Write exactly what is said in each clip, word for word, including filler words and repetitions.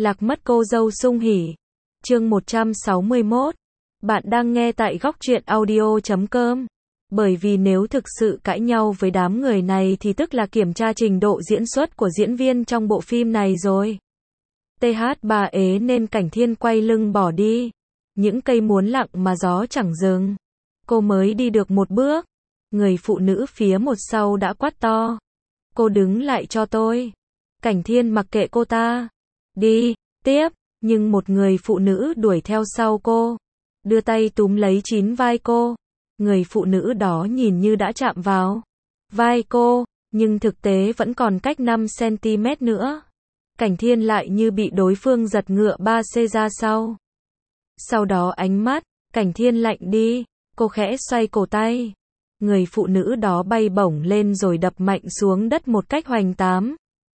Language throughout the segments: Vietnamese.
Lạc mất cô dâu sung hỉ. Chương một trăm sáu mươi mốt. Bạn đang nghe tại góc truyện audio chấm com. Bởi vì nếu thực sự cãi nhau với đám người này thì tức là kiểm tra trình độ diễn xuất của diễn viên trong bộ phim này rồi. tê hát ba ế nên Cảnh Thiên quay lưng bỏ đi. Những cây muốn lặng mà gió chẳng dừng. Cô mới đi được một bước. Người phụ nữ phía một sau đã quát to. Cô đứng lại cho tôi. Cảnh Thiên mặc kệ cô ta. Đi, tiếp, nhưng một người phụ nữ đuổi theo sau cô. Đưa tay túm lấy chín vai cô. Người phụ nữ đó nhìn như đã chạm vào vai cô, nhưng thực tế vẫn còn cách năm xăng-ti-mét nữa. Cảnh Thiên lại như bị đối phương giật ngựa ba xê ra sau. Sau đó ánh mắt, Cảnh Thiên lạnh đi, cô khẽ xoay cổ tay. Người phụ nữ đó bay bổng lên rồi đập mạnh xuống đất một cách hoành tám.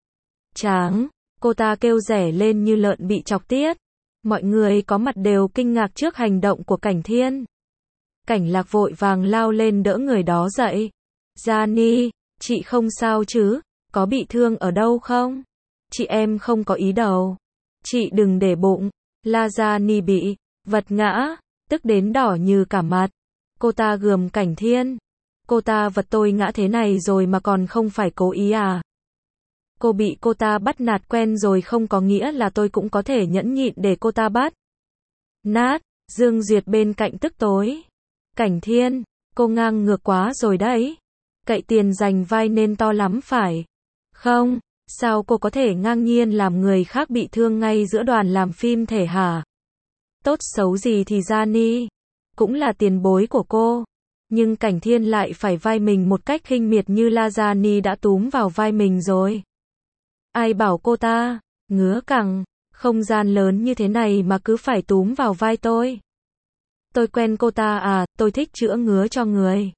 Tráng, cô ta kêu rẻ lên như lợn bị chọc tiết. Mọi người có mặt đều kinh ngạc trước hành động của Cảnh Thiên. Cảnh Lạc vội vàng lao lên đỡ người đó dậy. Gianni, chị không sao chứ, có bị thương ở đâu không? Chị em không có ý đâu. Chị đừng để bụng. La Gianni bị vật ngã, tức đến đỏ như cả mặt. Cô ta gườm Cảnh Thiên. Cô ta vật tôi ngã thế này rồi mà còn không phải cố ý à? Cô bị cô ta bắt nạt quen rồi không có nghĩa là tôi cũng có thể nhẫn nhịn để cô ta bắt nạt. Dương Duyệt bên cạnh tức tối. Cảnh Thiên, cô ngang ngược quá rồi đấy. Cậy tiền giành vai nên to lắm phải không? Sao cô có thể ngang nhiên làm người khác bị thương ngay giữa đoàn làm phim thể hả? Tốt xấu gì thì Gianni cũng là tiền bối của cô. Nhưng Cảnh Thiên lại phải vai mình một cách khinh miệt như La Gianni đã túm vào vai mình rồi. Ai bảo cô ta ngứa cẳng, không gian lớn như thế này mà cứ phải túm vào vai tôi. Tôi quen cô ta à, tôi thích chữa ngứa cho người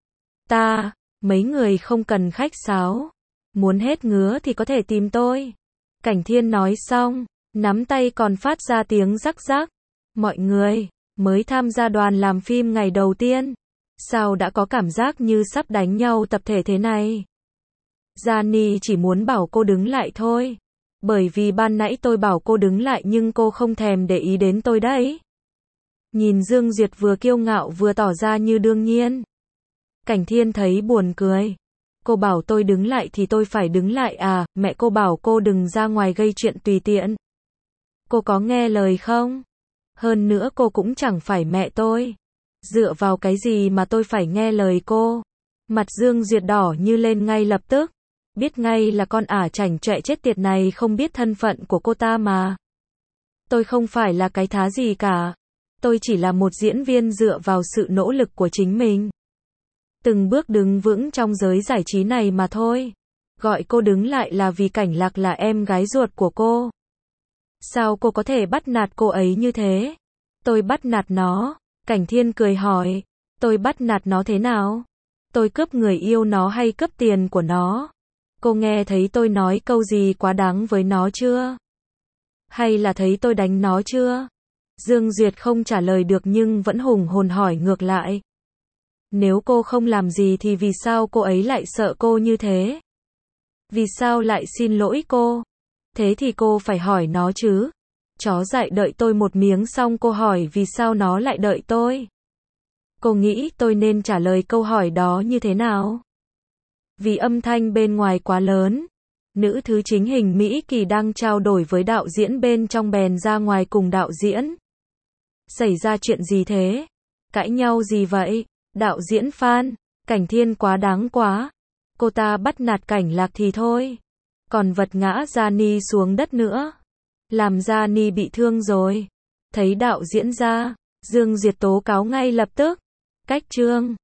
ta, mấy người không cần khách sáo. Muốn hết ngứa thì có thể tìm tôi. Cảnh Thiên nói xong, nắm tay còn phát ra tiếng rắc rắc. Mọi người mới tham gia đoàn làm phim ngày đầu tiên, sao đã có cảm giác như sắp đánh nhau tập thể thế này? Gianni chỉ muốn bảo cô đứng lại thôi. Bởi vì ban nãy tôi bảo cô đứng lại nhưng cô không thèm để ý đến tôi đấy. Nhìn Dương Duyệt vừa kiêu ngạo vừa tỏ ra như đương nhiên. Cảnh Thiên thấy buồn cười. Cô bảo tôi đứng lại thì tôi phải đứng lại à, mẹ cô bảo cô đừng ra ngoài gây chuyện tùy tiện. Cô có nghe lời không? Hơn nữa cô cũng chẳng phải mẹ tôi. Dựa vào cái gì mà tôi phải nghe lời cô? Mặt Dương Duyệt đỏ như lên ngay lập tức. Biết ngay là con ả chảnh chọe chết tiệt này không biết thân phận của cô ta mà. Tôi không phải là cái thá gì cả. Tôi chỉ là một diễn viên dựa vào sự nỗ lực của chính mình. Từng bước đứng vững trong giới giải trí này mà thôi. Gọi cô đứng lại là vì Cảnh Lạc là em gái ruột của cô. Sao cô có thể bắt nạt cô ấy như thế? Tôi bắt nạt nó. Cảnh Thiên cười hỏi. Tôi bắt nạt nó thế nào? Tôi cướp người yêu nó hay cướp tiền của nó? Cô nghe thấy tôi nói câu gì quá đáng với nó chưa? Hay là thấy tôi đánh nó chưa? Dương Duyệt không trả lời được nhưng vẫn hùng hồn hỏi ngược lại. Nếu cô không làm gì thì vì sao cô ấy lại sợ cô như thế? Vì sao lại xin lỗi cô? Thế thì cô phải hỏi nó chứ. Chó dại đợi tôi một miếng xong cô hỏi vì sao nó lại đợi tôi. Cô nghĩ tôi nên trả lời câu hỏi đó như thế nào? Vì âm thanh bên ngoài quá lớn. Nữ thứ chính Hình Mỹ Kỳ đang trao đổi với đạo diễn bên trong bèn ra ngoài cùng đạo diễn. Xảy ra chuyện gì thế? Cãi nhau gì vậy? Đạo diễn Phan, Cảnh Thiên quá đáng quá. Cô ta bắt nạt Cảnh Lạc thì thôi. Còn vật ngã Gianni xuống đất nữa. Làm Gianni bị thương rồi. Thấy đạo diễn ra, Dương Duyệt tố cáo ngay lập tức. Cách chương.